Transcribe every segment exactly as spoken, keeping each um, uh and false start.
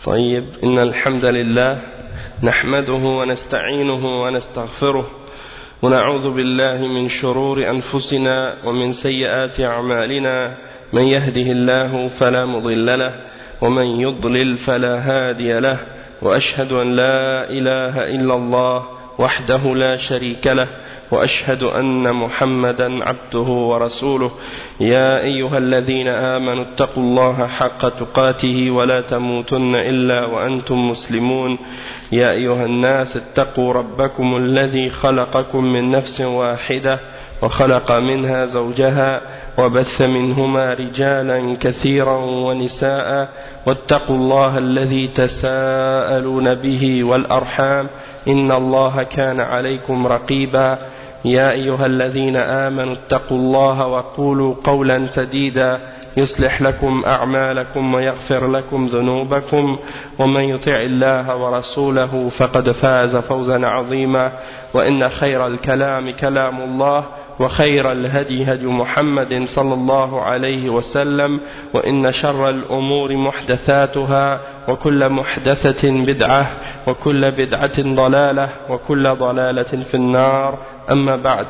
طيب إن الحمد لله نحمده ونستعينه ونستغفره ونعوذ بالله من شرور أنفسنا ومن سيئات أعمالنا من يهده الله فلا مضل له ومن يضلل فلا هادي له وأشهد أن لا إله إلا الله وحده لا شريك له وأشهد أن محمدا عبده ورسوله يا أيها الذين آمنوا اتقوا الله حق تقاته ولا تموتن إلا وأنتم مسلمون يا أيها الناس اتقوا ربكم الذي خلقكم من نفس واحدة وخلق منها زوجها وبث منهما رجالا كثيرا ونساء واتقوا الله الذي تساءلون به والأرحام إن الله كان عليكم رقيبا يا أيها الذين آمنوا اتقوا الله وقولوا قولا سديدا يصلح لكم أعمالكم ويغفر لكم ذنوبكم ومن يطع الله ورسوله فقد فاز فوزا عظيما وإن خير الكلام كلام الله وخير الهدي هدي محمد صلى الله عليه وسلم وإن شر الأمور محدثاتها وكل محدثة بدعة وكل بدعة ضلالة وكل ضلالة في النار أما بعد.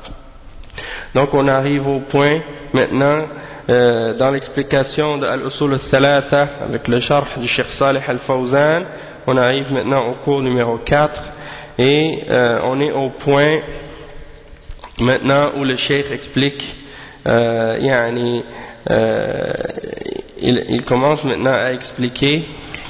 Donc on arrive au point maintenant euh, dans l'explication de Al-Usul al-Thalatha avec le sharh du Cheikh Salih Al-Fawzan. On arrive maintenant au cours numéro quatre et euh, on est au point maintenant où le Cheikh explique euh, yani, euh, il, il commence maintenant à expliquer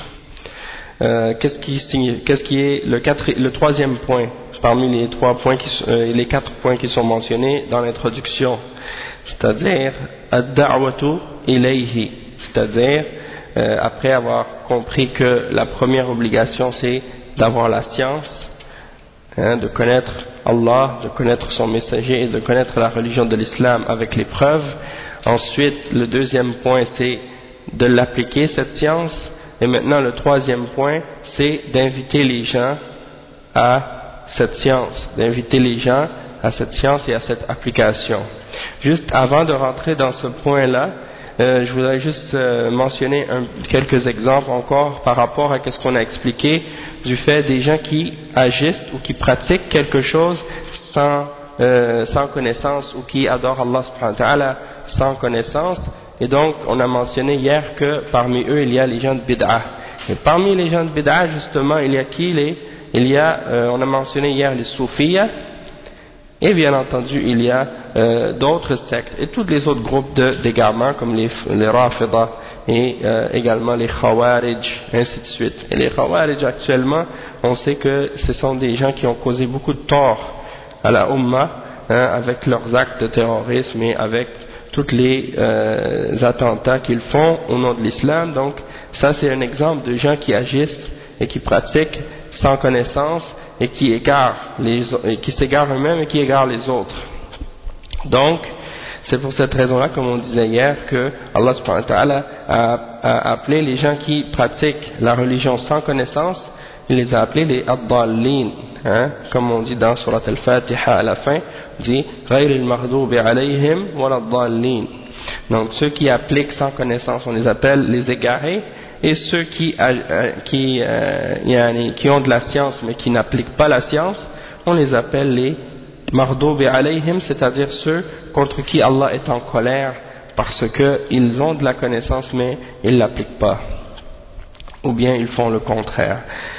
euh, qu'est-ce qui, qu'est-ce qui est le, quatre, le troisième point parmi les trois points qui, euh, les quatre points qui sont mentionnés dans l'introduction, c'est-à-dire ad-da'watu ilayhi, c'est-à-dire euh, après avoir compris que la première obligation c'est d'avoir la science, hein, de connaître Allah, de connaître son messager et de connaître la religion de l'islam avec les preuves. Ensuite, le deuxième point c'est de l'appliquer cette science, et maintenant le troisième point c'est d'inviter les gens à cette science, d'inviter les gens à cette science et à cette application. Juste avant de rentrer dans ce point-là, euh, je voudrais juste euh, mentionner un, quelques exemples encore par rapport à ce qu'on a expliqué du fait des gens qui agissent ou qui pratiquent quelque chose sans, euh, sans connaissance ou qui adorent Allah subhanahu wa ta'ala sans connaissance. Et donc, on a mentionné hier que parmi eux, il y a les gens de bid'ah. Et parmi les gens de bid'ah, justement, il y a qui les Il y a, euh, on a mentionné hier les soufiyas, et bien entendu il y a euh, d'autres sectes et tous les autres groupes d'égarements comme les, les Rafida et euh, également les Khawarij, ainsi de suite. Et les Khawarij actuellement, on sait que ce sont des gens qui ont causé beaucoup de tort à la Ummah, hein, avec leurs actes de terrorisme et avec tous les euh, attentats qu'ils font au nom de l'islam. Donc ça c'est un exemple de gens qui agissent et qui pratiquent sans connaissance et qui égarent les, et qui s'égarent eux-mêmes et qui égarent les autres. Donc, c'est pour cette raison-là, comme on disait hier, que Allah subhanahu wa ta'ala a, a appelé les gens qui pratiquent la religion sans connaissance, il les a appelés les ad-dallin, hein, comme on dit dans Surat Al-Fatiha à la fin, on dit غَيْرِ الْمَغْضُوبِ عَلَيْهِمْ وَلَا الضَّالِّينَ. Donc, ceux qui appliquent sans connaissance, on les appelle les égarés. Et ceux qui, euh, qui, euh, qui ont de la science mais qui n'appliquent pas la science, on les appelle les mardoubi alayhim, c'est-à-dire ceux contre qui Allah est en colère parce qu'ils ont de la connaissance mais ils ne l'appliquent pas, ou bien ils font le contraire.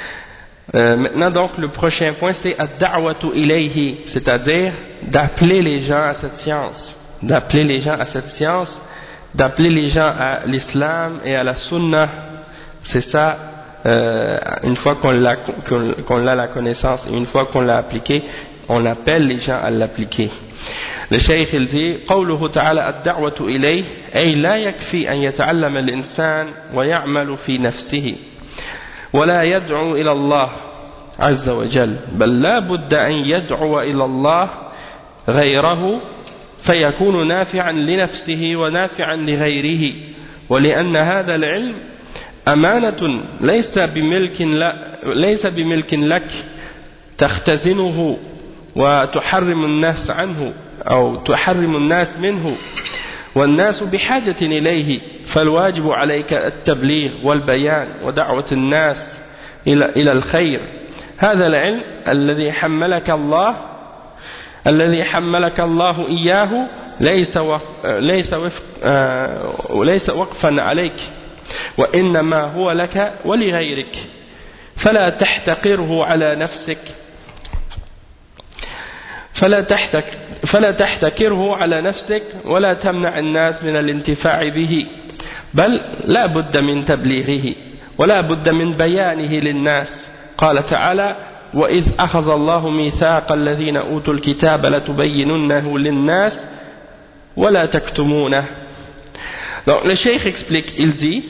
Euh, maintenant donc le prochain point c'est ad-da'watu ilayhi, c'est-à-dire d'appeler les gens à cette science, d'appeler les gens à cette science, d'appeler les gens à l'islam et à la sunna. C'est ça, euh, une fois qu'on l'a, qu'on, qu'on a la connaissance et une fois qu'on l'a appliqué, on appelle les gens à l'appliquer. Le Cheikh il dit قوله تعالى الدعوة إليه أي لا يكفي أن يتعلم الإنسان ويعمل في نفسه ولا يدعو إلى الله عز وجل بل لا بد أن يدعو إلى الله غيره فيكون نافعا لنفسه ونافعا لغيره ولأن هذا العلم أمانة ليس بملك ليس بملك لك تختزنه وتحرم الناس عنه أو تحرم الناس منه والناس بحاجة إليه فالواجب عليك التبليغ والبيان ودعوة الناس إلى إلى الخير. هذا العلم الذي حملك الله الذي حملك الله إياه ليس ليس ليس وقفا عليك، وإنما هو لك ولغيرك، فلا تحتقره على نفسك فلا تحتك فلا تحتكره على نفسك ولا تمنع الناس من الانتفاع به، بل لا بد من تبليغه ولا بد من بيانه للناس. قال تعالى: وإذ أخذ الله ميثاق الذين أوتوا الكتاب لتبيننه للناس ولا تكتمونه. Donc le cheikh explique, il dit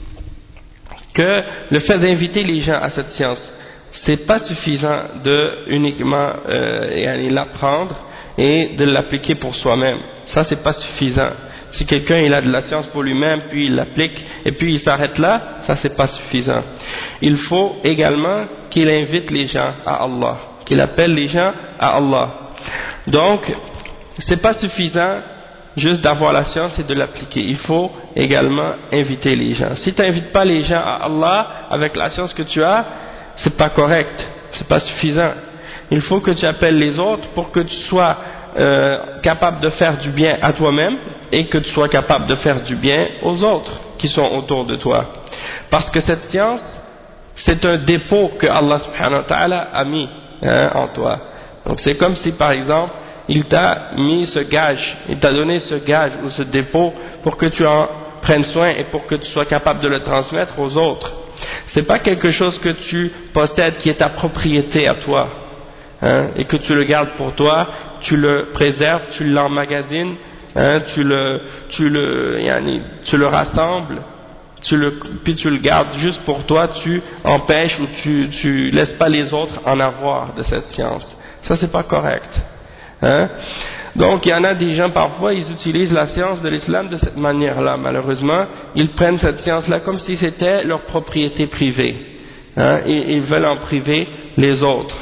que le fait d'inviter les gens à cette science, c'est pas suffisant de uniquement euh, l'apprendre et de l'appliquer pour soi-même. Ça c'est pas suffisant. Si quelqu'un il a de la science pour lui-même, puis il l'applique et puis il s'arrête là, ça c'est pas suffisant. Il faut également qu'il invite les gens à Allah, qu'il appelle les gens à Allah. Donc c'est pas suffisant juste d'avoir la science et de l'appliquer. Il faut également inviter les gens. Si tu n'invites pas les gens à Allah avec la science que tu as, c'est pas correct, c'est pas suffisant. Il faut que tu appelles les autres pour que tu sois euh, capable de faire du bien à toi-même et que tu sois capable de faire du bien aux autres qui sont autour de toi. Parce que cette science, c'est un dépôt que Allah subhanahu wa ta'ala a mis hein, en toi. Donc c'est comme si par exemple il t'a mis ce gage, il t'a donné ce gage ou ce dépôt pour que tu en prennes soin et pour que tu sois capable de le transmettre aux autres. C'est pas quelque chose que tu possèdes qui est ta propriété à toi hein, et que tu le gardes pour toi, tu le préserves, tu l'emmagasines, hein, tu le tu le yani, tu le rassembles, tu le puis tu le gardes juste pour toi, tu empêches ou tu tu laisses pas les autres en avoir de cette science. Ça c'est pas correct. Hein? Donc il y en a des gens parfois ils utilisent la science de l'islam de cette manière-là. Malheureusement ils prennent cette science-là comme si c'était leur propriété privée hein? Et ils veulent en priver les autres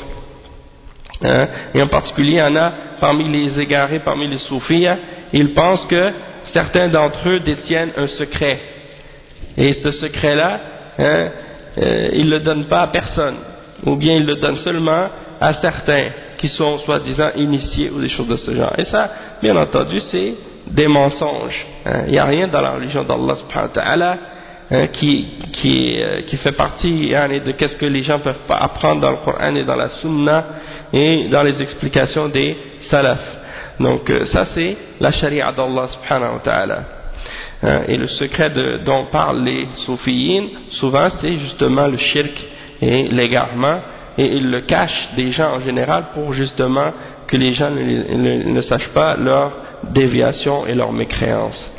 hein? Et en particulier il y en a parmi les égarés, parmi les soufis, ils pensent que certains d'entre eux détiennent un secret et ce secret-là hein, euh, ils ne le donnent pas à personne ou bien ils le donnent seulement à certains qui sont soi-disant initiés ou des choses de ce genre. Et ça, bien entendu, c'est des mensonges. Hein. Il n'y a rien dans la religion d'Allah subhanahu wa ta'ala hein, qui, qui, euh, qui fait partie hein, de qu'est-ce que les gens peuvent pas apprendre dans le Coran et dans la Sunna et dans les explications des salafs. Donc euh, ça c'est la charia d'Allah subhanahu wa ta'ala. Hein, et le secret de, dont parlent les soufiyines, souvent c'est justement le shirk et l'égarement. Et ils le cachent des gens en général pour justement que les gens ne, ne, ne sachent pas leur déviation et leur mécréance.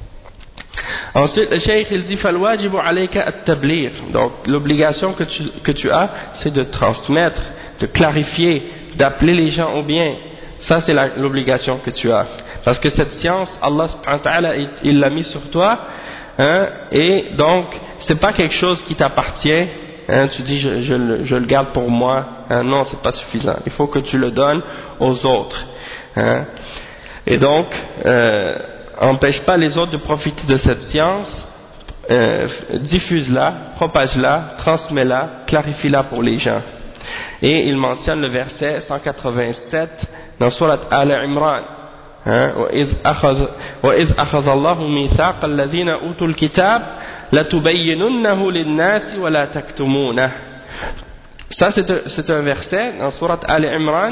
Ensuite, le cheikh il dit فَالْوَاجِبُ عَلَيْكَ التَّبْلِيغ. Donc l'obligation que tu, que tu as, c'est de transmettre, de clarifier, d'appeler les gens au bien. Ça c'est l'obligation que tu as. Parce que cette science, Allah subhanahu wa ta'ala, il l'a mis sur toi, hein, et donc c'est pas quelque chose qui t'appartient. Hein, tu dis je, je, je le garde pour moi, hein, non c'est pas suffisant, il faut que tu le donnes aux autres hein. Et donc euh, empêche pas les autres de profiter de cette science, euh, diffuse-la, propage-la, transmets-la, clarifie-la pour les gens. Et il mentionne le verset cent quatre-vingt-sept dans Surat Al-Imran hein, وَإِذْ أَخَذَ اللَّهُ مِيثَاقَ الَّذِينَ أُوتُوا الْكِتَابَ لَتُبَيِّنُنَّهُ لِلنَّاسِ وَلَا تَكْتُمُونَهُ. Ça c'est un, c'est un verset dans Surat Al-Imran,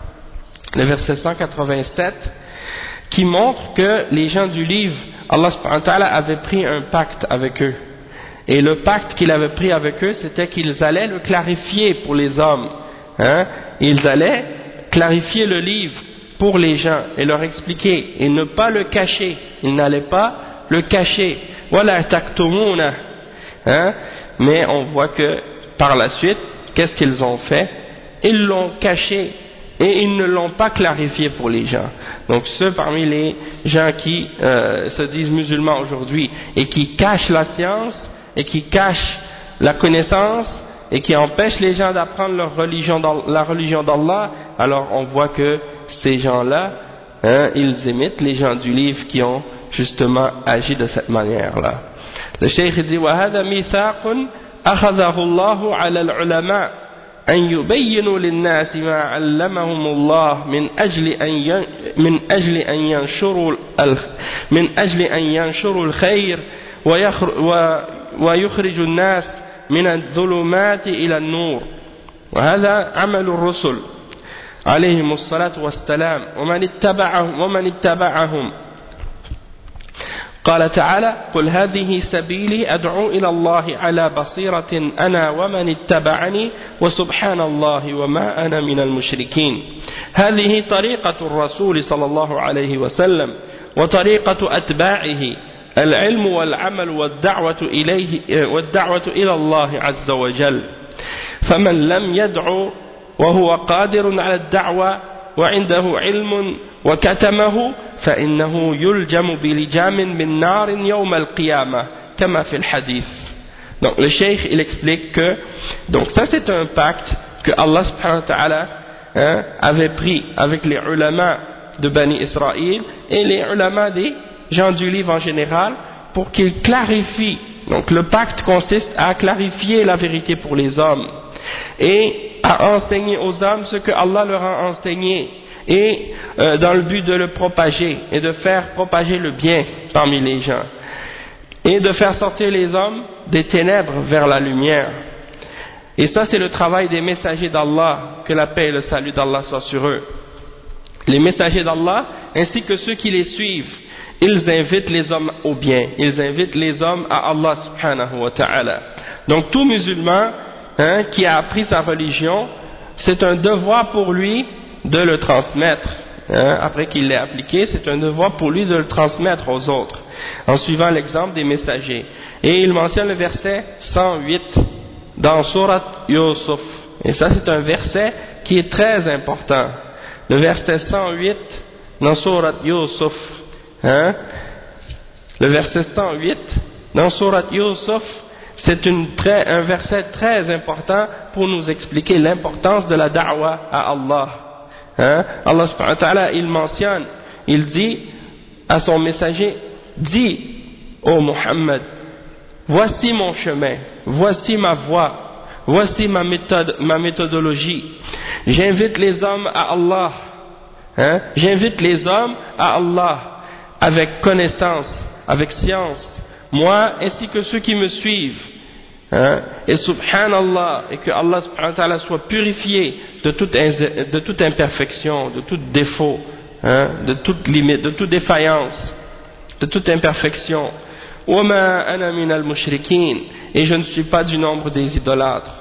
le verset cent quatre-vingt-sept, qui montre que les gens du livre, Allah subhanahu wa ta'ala avait pris un pacte avec eux. Et le pacte qu'il avait pris avec eux, c'était qu'ils allaient le clarifier pour les hommes. Hein? Ils allaient clarifier le livre pour les gens et leur expliquer et ne pas le cacher. Ils n'allaient pas le cacher. Voilà taktumuna. Hein? Mais on voit que par la suite, qu'est-ce qu'ils ont fait? Ils l'ont caché et ils ne l'ont pas clarifié pour les gens. Donc ceux parmi les gens qui euh, se disent musulmans aujourd'hui et qui cachent la science et qui cachent la connaissance et qui empêchent les gens d'apprendre leur religion, la religion d'Allah, alors on voit que ces gens-là, hein, ils imitent les gens du livre qui ont justement agi de cette manière-là. Le cheikh dit وهذا ميثاق أخذه الله على العلماء أن يبينوا للناس ما علمهم الله من أجل أن من أجل أن ينشروا من أجل أن ينشروا الخير ويخرج الناس من الظلمات إلى النور وهذا عمل الرسل عليهم الصلاة والسلام ومن اتبعهم ومن اتبعهم قال تعالى قل هذه سبيلي أدعو إلى الله على بصيرة أنا ومن اتبعني وسبحان الله وما أنا من المشركين. هذه طريقة الرسول صلى الله عليه وسلم وطريقة أتباعه العلم والعمل والدعوة إليه والدعوة إلى الله عز وجل. فمن لم يدعو وهو قادر على الدعوة وعنده علم وكتمه فإنه يلجم بلجام من نار يوم القيامة كما في الحديث. Donc le cheikh il explique que donc ça c'est un pacte que Allah subhanahu wa ta'ala hein, avait pris avec les ulama de Bani Israël et les ulama des gens du livre en général pour qu'ils clarifient. Donc le pacte consiste à clarifier la vérité pour les hommes et à enseigner aux hommes ce que Allah leur a enseigné et euh, dans le but de le propager et de faire propager le bien parmi les gens et de faire sortir les hommes des ténèbres vers la lumière. Et ça c'est le travail des messagers d'Allah, que la paix et le salut d'Allah soient sur eux. Les messagers d'Allah ainsi que ceux qui les suivent, ils invitent les hommes au bien, ils invitent les hommes à Allah subhanahu wa ta'ala. Donc tout musulman hein, qui a appris sa religion, c'est un devoir pour lui de le transmettre. Hein, après qu'il l'ait appliqué, c'est un devoir pour lui de le transmettre aux autres, en suivant l'exemple des messagers. Et il mentionne le verset cent huit dans Surat Yusuf. Et ça c'est un verset qui est très important. Le verset cent huit dans Surat Yusuf. Hein, le verset cent huit dans Surat Yusuf, c'est une très, un verset très important pour nous expliquer l'importance de la da'wa à Allah. Hein? Allah subhanahu wa ta'ala, il mentionne, il dit à son messager, dis ô Muhammad, voici mon chemin, voici ma voie, voici ma méthode, ma méthodologie. J'invite les hommes à Allah. Hein? J'invite les hommes à Allah avec connaissance, avec science, moi ainsi que ceux qui me suivent. Hein? Et subhanallah, et que Allah subhanahu wa ta'ala soit purifié de toute, de toute imperfection, de tout défaut, hein? de toute limite, de toute défaillance, de toute imperfection. Wama ana min al-mushrikin, et je ne suis pas du nombre des idolâtres.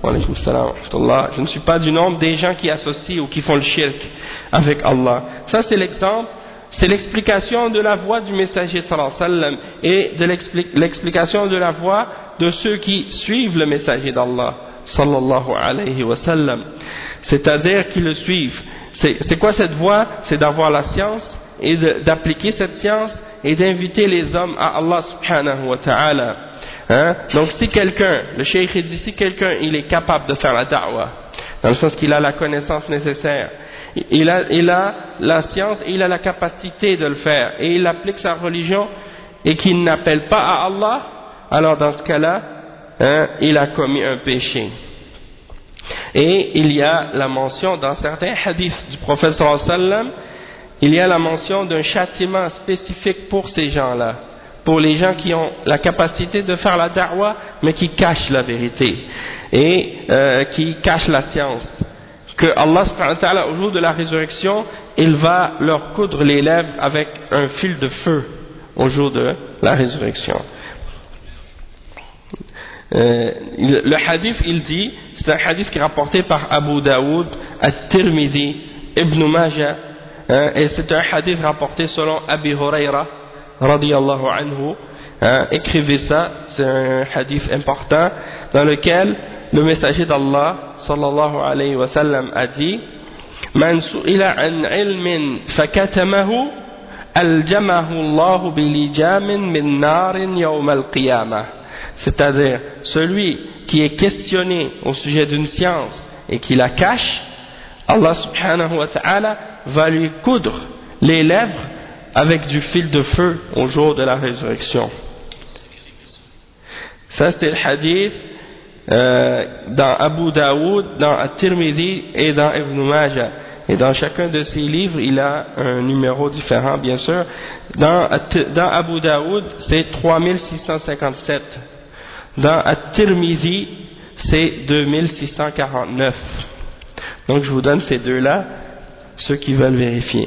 Je ne suis pas du nombre des gens qui associent ou qui font le shirk avec Allah. Ça c'est l'exemple. C'est l'explication de la voix du messager sallallahu alayhi wa sallam et de l'explication de la voix de ceux qui suivent le messager d'Allah sallallahu alayhi wa sallam, c'est-à-dire qui le suivent. C'est quoi cette voie? C'est d'avoir la science et d'appliquer cette science et d'inviter les hommes à Allah subhanahu wa ta'ala. Hein? Donc si quelqu'un, le cheikh dit, si quelqu'un il est capable de faire la da'wah, dans le sens qu'il a la connaissance nécessaire, il a, il a la science et il a la capacité de le faire, et il applique sa religion et qu'il n'appelle pas à Allah, alors dans ce cas-là, hein, il a commis un péché. Et il y a la mention dans certains hadiths du prophète sallallahu alayhi wa sallam, il y a la mention d'un châtiment spécifique pour ces gens-là, pour les gens qui ont la capacité de faire la da'wah mais qui cachent la vérité et euh, qui cachent la science, que Allah subhanahu wa ta'ala au jour de la résurrection il va leur coudre les lèvres avec un fil de feu au jour de la résurrection. Euh, le hadith il dit, c'est un hadith qui est rapporté par Abu Daoud, At-Tirmidhi, Ibn Majah, hein, et c'est un hadith rapporté selon Abi Huraira radiyallahu anhu. Hein, écrivez ça, c'est un hadith important dans lequel le messager d'Allah sallallahu alayhi wa sallam a dit: Man su'ila an ilmin fakatamahu aljamahu Allah bilijamin min narin yawm al-qiyamah. C'est-à-dire, celui qui est questionné au sujet d'une science et qui la cache, Allah subhanahu wa ta'ala va lui coudre les lèvres avec du fil de feu au jour de la résurrection. Ça c'est le hadith euh, dans Abu Daoud, dans At-Tirmidhi et dans Ibn Majah. Et dans chacun de ces livres, il a un numéro différent, bien sûr. Dans, dans Abu Daoud, c'est trois mille six cent cinquante-sept. Dans At-Tirmidhi, c'est deux mille six cent quarante-neuf. Donc je vous donne ces deux-là, ceux qui veulent vérifier.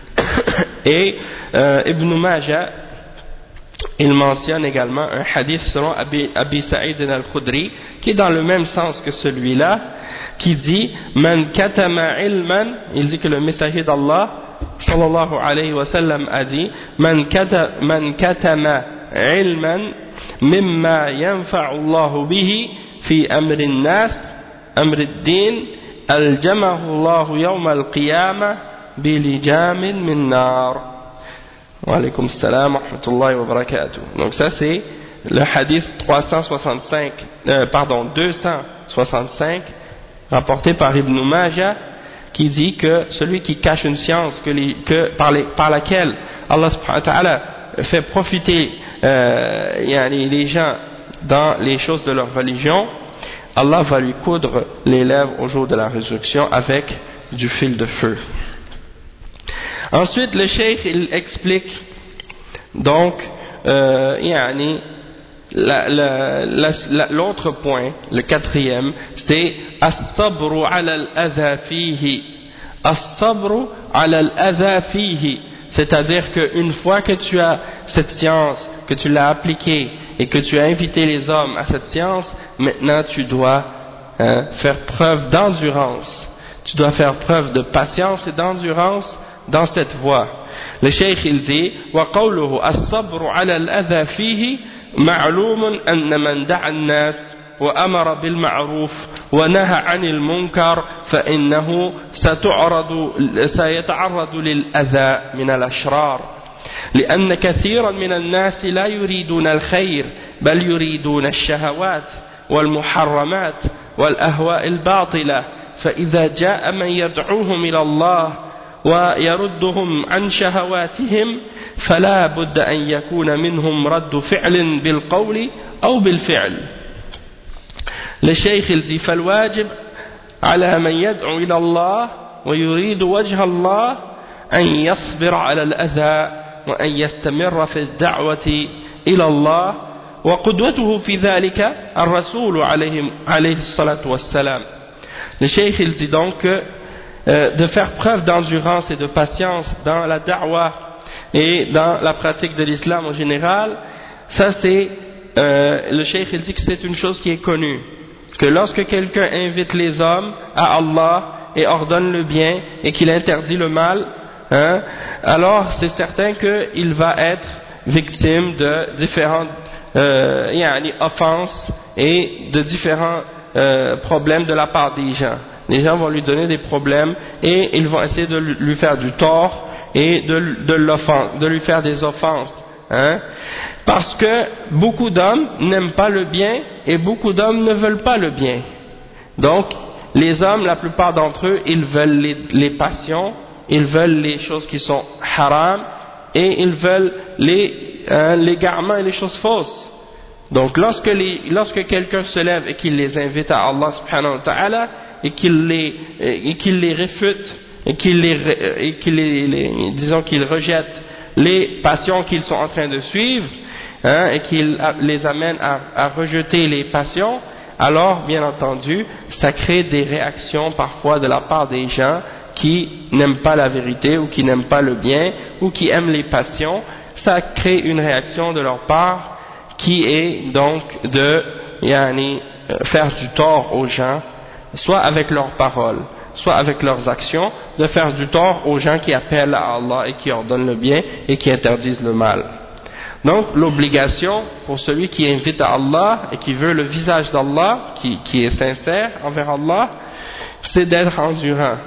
Et euh, Ibn Majah, il mentionne également un hadith selon Abi, Abi Sa'id al-Khudri, qui est dans le même sens que celui-là, qui dit Man katama ilman, il dit que le messager d'Allah sallallahu alayhi wa sallam a dit Man, kata, man katama ilman mimma yanfa'u Allah bihi fi amri an-nas amri ad-din aljamahu Allah yawm al-qiyamah bilijamin min nar. Wa alaykum salam wa rahmatullahi wa barakatuh. Donc ça c'est le hadith trois cent soixante-cinq, euh, pardon deux cent soixante-cinq, rapporté par Ibn Majah, qui dit que celui qui cache une science que les, que par, les, par laquelle Allah subhanahu wa ta'ala fait profiter euh, yani les gens dans les choses de leur religion, Allah va lui coudre les lèvres au jour de la résurrection avec du fil de feu. Ensuite, le cheikh il explique donc euh, yani, la, la, la, la, l'autre point, le quatrième, c'est as-sabru ala al-adha fihi. As-sabru ala al-adha fihi, c'est-à-dire qu'une fois que tu as cette science, que tu l'as appliquée et que tu as invité les hommes à cette science, maintenant tu dois hein, faire preuve d'endurance. Tu dois faire preuve de patience et d'endurance dans cette voie. Le cheikh il dit وقوله الصبر على الأذى فيه معلوم أن من دعا الناس وأمر بالمعروف ونهى عن المنكر فإنه ستعرض سيتعرض للأذى من الأشرار لأن كثيرا من الناس لا يريدون الخير بل يريدون الشهوات والمحرمات والأهواء الباطلة فإذا جاء من يدعوهم إلى الله ويردهم عن شهواتهم فلا بد أن يكون منهم رد فعل بالقول أو بالفعل. للشيخ الذي فالواجب على من يدعو إلى الله ويريد وجه الله أن يصبر على الأذى وأن يستمر في الدعوة إلى الله وقدوته في ذلك الرسول عليه, عليه الصلاة والسلام. Le cheikh il dit donc que Euh, de faire preuve d'endurance et de patience dans la da'wah et dans la pratique de l'islam en général, ça c'est, euh, le cheikh il dit que c'est une chose qui est connue, que lorsque quelqu'un invite les hommes à Allah et ordonne le bien et qu'il interdit le mal, hein, alors c'est certain qu'il va être victime de différentes euh, yani, offenses et de différents euh, problèmes de la part des gens. Les gens vont lui donner des problèmes et ils vont essayer de lui faire du tort et de, de, l'offense, de lui faire des offenses. Hein? Parce que beaucoup d'hommes n'aiment pas le bien et beaucoup d'hommes ne veulent pas le bien. Donc, les hommes, la plupart d'entre eux, ils veulent les, les passions, ils veulent les choses qui sont haram et ils veulent les, hein, l'égarement et les choses fausses. Donc, lorsque, les, lorsque quelqu'un se lève et qu'il les invite à Allah subhanahu wa ta'ala, et qu'il les, et qu'il les réfute et qu'il les, et qu'il les, les disons qu'il rejette les passions qu'ils sont en train de suivre, hein, et qu'il les amène à, à rejeter les passions, alors bien entendu ça crée des réactions parfois de la part des gens qui n'aiment pas la vérité ou qui n'aiment pas le bien ou qui aiment les passions. Ça crée une réaction de leur part qui est donc de yani, faire du tort aux gens, soit avec leurs paroles, soit avec leurs actions, de faire du tort aux gens qui appellent à Allah et qui ordonnent le bien et qui interdisent le mal. Donc l'obligation pour celui qui invite à Allah et qui veut le visage d'Allah, qui, qui est sincère envers Allah, c'est d'être endurant,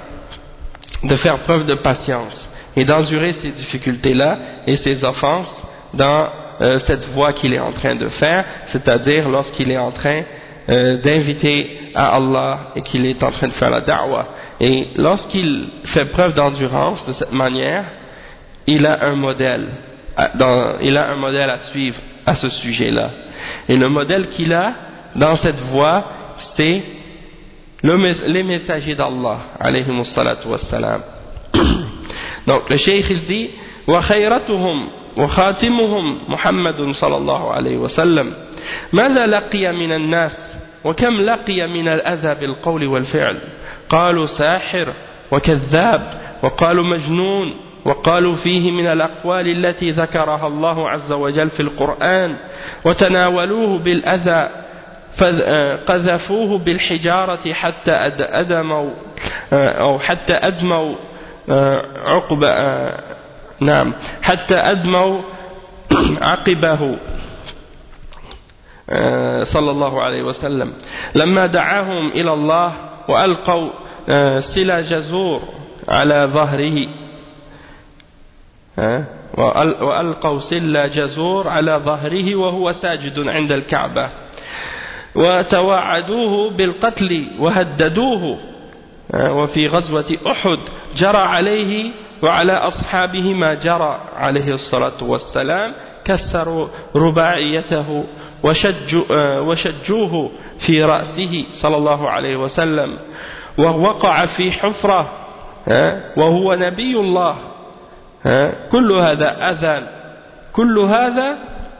de faire preuve de patience et d'endurer ces difficultés-là et ces offenses dans euh, cette voie qu'il est en train de faire, c'est-à-dire lorsqu'il est en train Euh, d'inviter à Allah et qu'il est en train de faire la da'wah. Et lorsqu'il fait preuve d'endurance de cette manière, il a un modèle, dans, il a un modèle à suivre à ce sujet-là. Et le modèle qu'il a dans cette voie, c'est le, les messagers d'Allah, alayhimus salatu wassalam. Donc le cheikh il dit wa khayratuhum wa khatimuhum Muhammadun sallallahu alayhi wa sallam ماذا لقي من الناس وكم لقي من الأذى بالقول والفعل قالوا ساحر وكذاب وقالوا مجنون وقالوا فيه من الأقوال التي ذكرها الله عز وجل في القرآن وتناولوه بالأذى فقذفوه بالحجارة حتى أدموا أو حتى أدموا عقب نعم حتى أدموا عقبه صلى الله عليه وسلم لما دعاهم إلى الله وألقوا سلا جزور على ظهره وألقوا سلا جزور على ظهره وهو ساجد عند الكعبة وتواعدوه بالقتل وهددوه وفي غزوة أحد جرى عليه وعلى أصحابه ما جرى عليه الصلاة والسلام كسروا رباعيته وشجوه في رأسه صلى الله عليه وسلم ووقع في حفرة وهو نبي الله كل هذا أذى كل هذا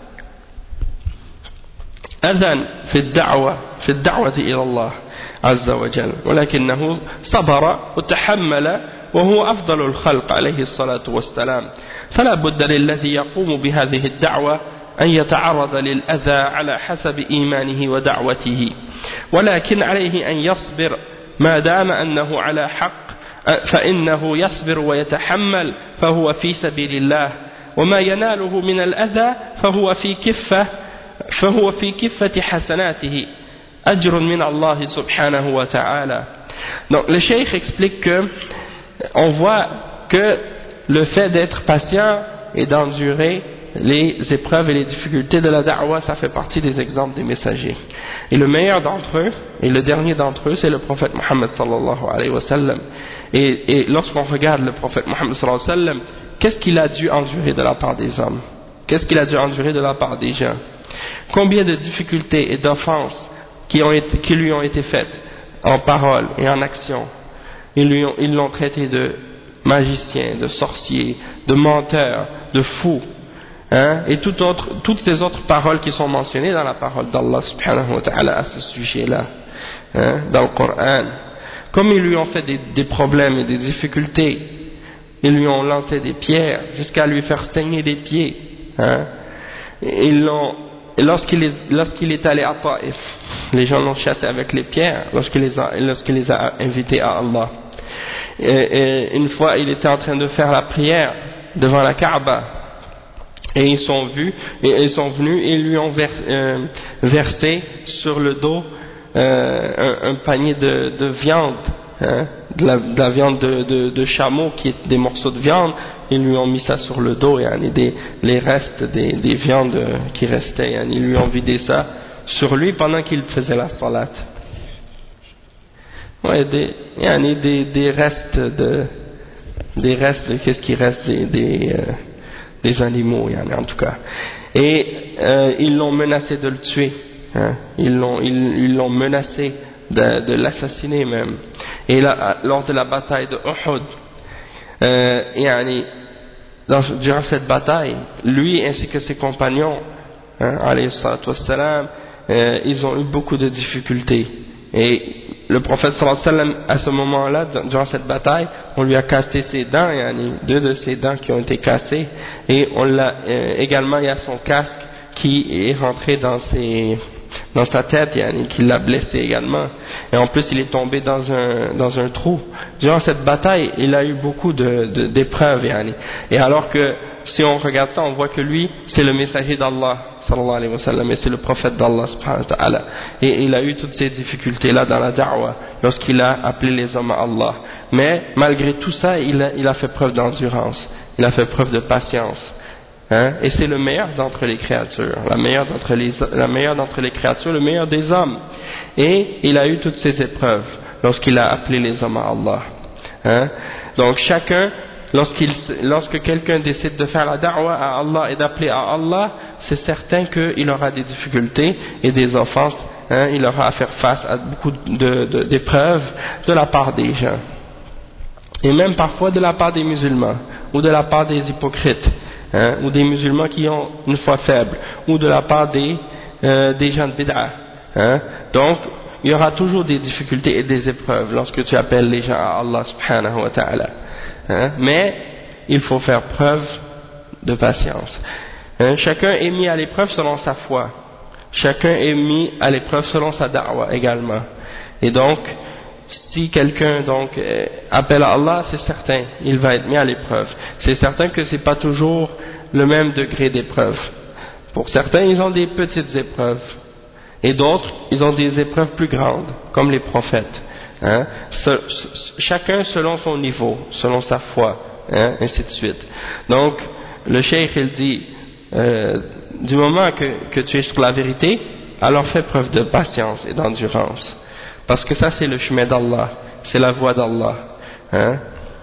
أذى في الدعوة في الدعوة إلى الله عز وجل ولكنه صبر وتحمل وهو أفضل الخلق عليه الصلاة والسلام فلا بد للذي يقوم بهذه الدعوة أن يتعرض للأذى على حسب إيمانه ودعوته ولكن عليه أن يصبر ما دام أنه على حق فإنه يصبر ويتحمل فهو في سبيل الله وما يناله من الأذى فهو في كفة فهو في كفة حسناته أجر من الله سبحانه وتعالى. Donc le cheikh explique que on voit que le fait d'être patient et d'endurer les épreuves et les difficultés de la da'wah, ça fait partie des exemples des messagers. Et le meilleur d'entre eux, et le dernier d'entre eux, c'est le prophète Mohammed sallallahu alayhi wa sallam. Et, et lorsqu'on regarde le prophète Mohammed sallallahu alayhi wa sallam, qu'est-ce qu'il a dû endurer de la part des hommes? Qu'est-ce qu'il a dû endurer de la part des gens? Combien de difficultés et d'offenses qui, ont été, qui lui ont été faites en parole et en action? Ils lui ont, ils l'ont traité de magicien, de sorcier, de menteur, de fou. Hein, et tout autre, toutes ces autres paroles qui sont mentionnées dans la parole d'Allah subhanahu wa ta'ala à ce sujet-là, hein, dans le Coran. Comme ils lui ont fait des, des problèmes et des difficultés, ils lui ont lancé des pierres jusqu'à lui faire saigner des pieds. Hein, ils l'ont, lorsqu'il est, lorsqu'il est allé à Taïf, les gens l'ont chassé avec les pierres lorsqu'il les a, lorsqu'il les a invités à Allah. Et, et une fois, il était en train de faire la prière devant la Kaaba. Et ils sont vus, et ils sont venus et lui ont vers, euh, versé sur le dos euh, un, un panier de, de viande, hein, de, la, de la viande de, de, de chameau qui est des morceaux de viande. Ils lui ont mis ça sur le dos et hein, des, les restes des, des viandes qui restaient. Hein, ils lui ont vidé ça sur lui pendant qu'il faisait la salat. Ouais, des, hein, des, des restes de, des restes de qu'est-ce qui reste des, des euh, des animaux, en tout cas. Et euh, ils l'ont menacé de le tuer. Hein. Ils l'ont ils, ils l'ont menacé de, de l'assassiner même. Et là, lors de la bataille de Uhud, euh, yani, dans, durant cette bataille, lui ainsi que ses compagnons, hein, alayhi salatu wassalam, euh, ils ont eu beaucoup de difficultés. Et le prophète sallallahu alayhi wa sallam, à ce moment-là, durant cette bataille, on lui a cassé ses dents, il y a deux de ses dents qui ont été cassées, et on l'a, euh, également il y a son casque qui est rentré dans, ses, dans sa tête, yani, qui l'a blessé également, et en plus il est tombé dans un, dans un trou. Durant cette bataille, il a eu beaucoup de, de, d'épreuves, yani. Et alors que si on regarde ça, on voit que lui, c'est le messager d'Allah sallallahu alayhi wa sallam, et c'est le prophète d'Allah subhanahu wa ta'ala, et il a eu toutes ces difficultés là dans la da'wah lorsqu'il a appelé les hommes à Allah, mais malgré tout ça il a, il a fait preuve d'endurance, il a fait preuve de patience, hein? Et c'est le meilleur d'entre les créatures, la meilleure d'entre les, la meilleure d'entre les créatures, le meilleur des hommes, et il a eu toutes ces épreuves lorsqu'il a appelé les hommes à Allah, hein? Donc chacun lorsqu'il, lorsque quelqu'un décide de faire la da'wa à Allah et d'appeler à Allah, c'est certain qu'il aura des difficultés et des offenses, hein, il aura à faire face à beaucoup de, de, d'épreuves de la part des gens. Et même parfois de la part des musulmans, ou de la part des hypocrites, hein, ou des musulmans qui ont une foi faible, ou de la part des, euh, des gens de bid'a. Hein. Donc, il y aura toujours des difficultés et des épreuves lorsque tu appelles les gens à Allah subhanahu wa ta'ala. Hein. Mais, il faut faire preuve de patience. Hein. Chacun est mis à l'épreuve selon sa foi. Chacun est mis à l'épreuve selon sa da'wa également. Et donc, si quelqu'un donc appelle à Allah, c'est certain, il va être mis à l'épreuve. C'est certain que c'est pas toujours le même degré d'épreuve. Pour certains, ils ont des petites épreuves, et d'autres, ils ont des épreuves plus grandes, comme les prophètes. Hein? Chacun selon son niveau, selon sa foi, hein? Ainsi de suite. Donc, le cheikh il dit, euh, du moment que, que tu es sur la vérité, alors fais preuve de patience et d'endurance. Parce que ça c'est le chemin d'Allah, c'est la voie d'Allah. Hein?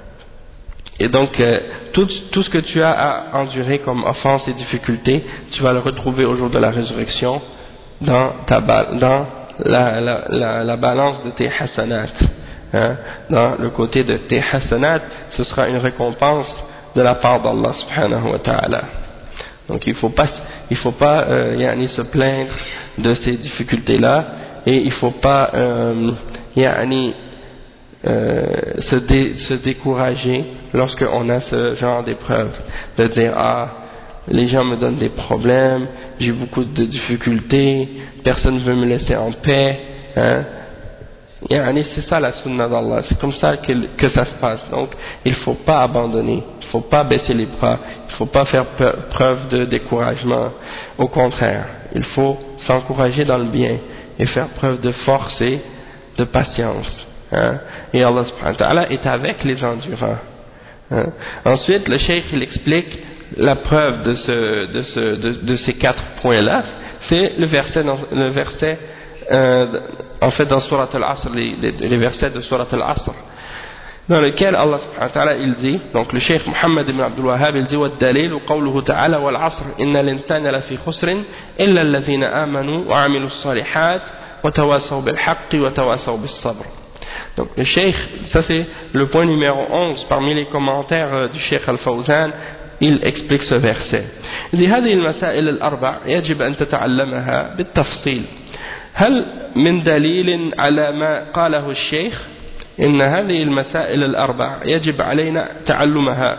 Et donc euh, tout, tout ce que tu as à endurer comme offense et difficulté, tu vas le retrouver au jour de la résurrection dans, ta, dans la, la, la, la balance de tes hasanat. Hein? Dans le côté de tes hasanat, ce sera une récompense de la part d'Allah subhanahu wa ta'ala. Donc il ne faut pas, il faut pas euh, yani, se plaindre de ces difficultés-là. Et il ne faut pas euh, yani, euh, se, dé, se décourager lorsqu'on a ce genre d'épreuve, de dire ah les gens me donnent des problèmes, j'ai beaucoup de difficultés, personne ne veut me laisser en paix, hein. Yani, c'est ça la sunna d'Allah, c'est comme ça que, que ça se passe. Donc il ne faut pas abandonner, il ne faut pas baisser les bras, il ne faut pas faire preuve de découragement, au contraire, il faut s'encourager dans le bien et faire preuve de force et de patience. Hein? Et Allah subhanahu wa ta'ala est avec les endurants. Hein? Ensuite, le cheikh il explique la preuve de, ce, de, ce, de, de ces quatre points-là. C'est le verset, dans, le verset euh, en fait dans Surat Al-Asr, les, les, les versets de Surat Al-Asr, dans lequel Allah subhanahu wa ta'ala il dit, donc le cheikh Muhammad ibn Abdul Wahhab il dit وَالدَّلِيلُ قَوْلُهُ تَعَالَى وَالْعَصْرِ إِنَّ الْإِنسَانَ لَفِي خُسْرٍ إِلَّا الَّذِينَ آمَنُوا وَعَمِلُوا الصَّالِحَاتِ وَتَوَاصَوْا بِالْحَقِّ وَتَوَاصَوْا بِالصَّبْرِ. Donc le cheikh, ça c'est le point numéro onze parmi les commentaires du cheikh Al-Fawzan, il explique ce verset. Il dit هذه المسائل الأربع يجب أن تتعلمها بالتفصيل. هل من دليل على ما قاله الشيخ؟ إن هذه المسائل الأربع يجب علينا تعلمها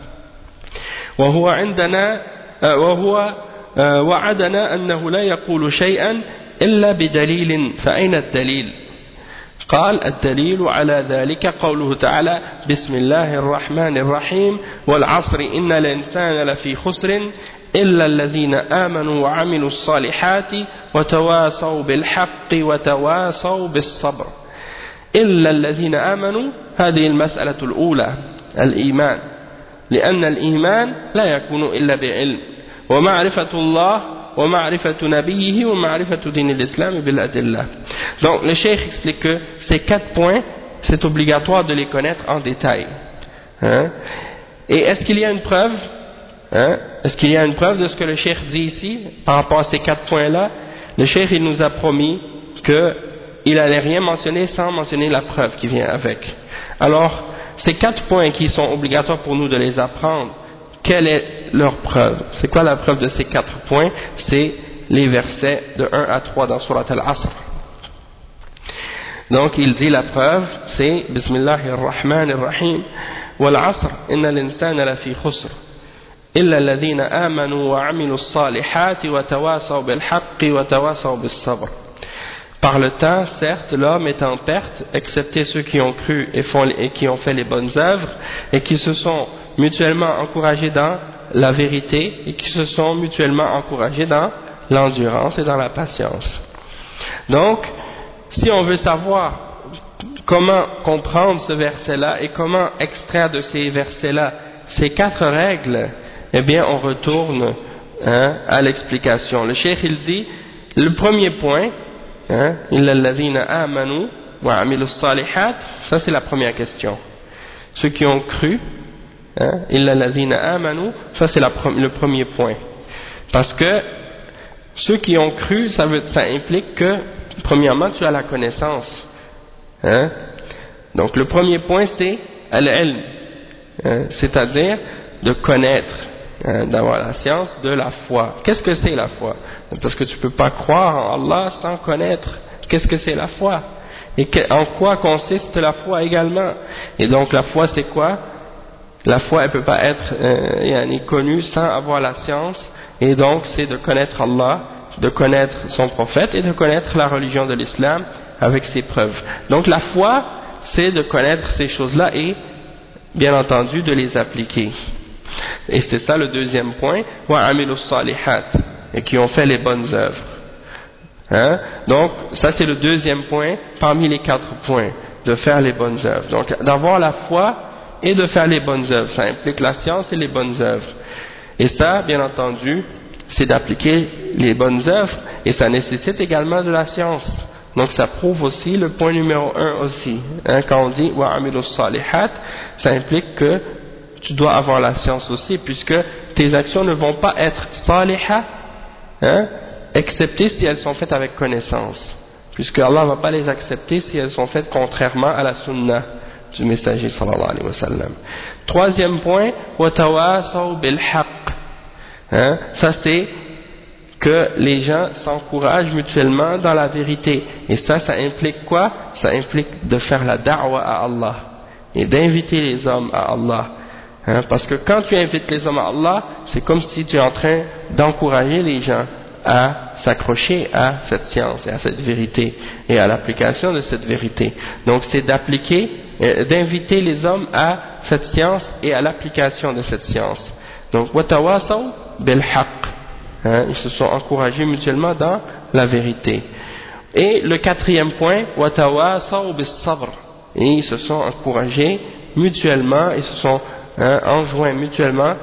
وهو عندنا وهو وعدنا أنه لا يقول شيئا إلا بدليل فأين الدليل؟ قال الدليل على ذلك قوله تعالى بسم الله الرحمن الرحيم والعصر إن الإنسان لفي خسر إلا الذين آمنوا وعملوا الصالحات وتواصوا بالحق وتواصوا بالصبر. إلا الذين آمنوا هذه المسألة الأولى الإيمان، لأن الإيمان لا يكون إلا بعلم ومعرفة الله ومعرفة نبيه ومعرفة دين الإسلام بالأدلة. Donc le cheikh explique que ces quatre points, c'est obligatoire de les connaître en détail. Hein? Et est-ce qu'il y a une preuve? Hein? Est-ce qu'il y a une preuve de ce que le cheikh dit ici par rapport à ces quatre points-là? Le cheikh il nous a promis que il n'allait rien mentionner sans mentionner la preuve qui vient avec. Alors, ces quatre points qui sont obligatoires pour nous de les apprendre, quelle est leur preuve? C'est quoi la preuve de ces quatre points? C'est les versets de un à trois dans Surat Al-Asr. Donc, il dit la preuve, c'est Bismillahirrahmanirrahim Wal-Asr, inna l'insana lafi khusr illa alladhina amanu wa amilu s-salihati wa tawasaw bil-haqqi wa tawasaw bis-sabr. Par le temps, certes, l'homme est en perte, excepté ceux qui ont cru et, font, et qui ont fait les bonnes œuvres, et qui se sont mutuellement encouragés dans la vérité, et qui se sont mutuellement encouragés dans l'endurance et dans la patience. Donc, si on veut savoir comment comprendre ce verset-là, et comment extraire de ces versets-là ces quatre règles, eh bien, on retourne hein, à l'explication. Le cheikh, il dit, le premier point, Hein? Ça c'est la première question. Ceux qui ont cru hein, illa ladhina amanu, ça c'est la, le premier point. Parce que ceux qui ont cru, ça, veut, ça implique que, premièrement, tu as la connaissance. Hein? Donc le premier point c'est al-ilm, hein, c'est-à-dire de connaître, hein, d'avoir la science de la foi. Qu'est-ce que c'est la foi? Parce que tu ne peux pas croire en Allah sans connaître qu'est-ce que c'est la foi. Et que, en quoi consiste la foi également. Et donc la foi c'est quoi? La foi elle ne peut pas être euh, connue sans avoir la science, et donc c'est de connaître Allah, de connaître son prophète et de connaître la religion de l'islam avec ses preuves. Donc la foi c'est de connaître ces choses-là et bien entendu de les appliquer. Et c'est ça le deuxième point, wa amilus salihat, et qui ont fait les bonnes œuvres. Hein? Donc ça c'est le deuxième point parmi les quatre points, de faire les bonnes œuvres. Donc d'avoir la foi et de faire les bonnes œuvres, ça implique la science et les bonnes œuvres. Et ça, bien entendu, c'est d'appliquer les bonnes œuvres, et ça nécessite également de la science. Donc ça prouve aussi le point numéro un aussi. Hein, quand on dit wa amilus salihat, ça implique que tu dois avoir la science aussi, puisque tes actions ne vont pas être salihah, hein, excepté si elles sont faites avec connaissance, puisque Allah ne va pas les accepter si elles sont faites contrairement à la sunna du messager sallallahu alayhi wa sallam. Troisième point, wa tawasaw bil haqq, hein, ça c'est que les gens s'encouragent mutuellement dans la vérité. Et ça, ça implique quoi? Ça implique de faire la da'wa à Allah et d'inviter les hommes à Allah. Hein, parce que quand tu invites les hommes à Allah, c'est comme si tu es en train d'encourager les gens à s'accrocher à cette science et à cette vérité et à l'application de cette vérité. Donc c'est d'appliquer, euh, d'inviter les hommes à cette science et à l'application de cette science. Donc watawasaw bil haqq, hein, ils se sont encouragés mutuellement dans la vérité. Et le quatrième point, watawasaw bis sabr, et ils se sont encouragés mutuellement, ils se sont hein, enjoints mutuellement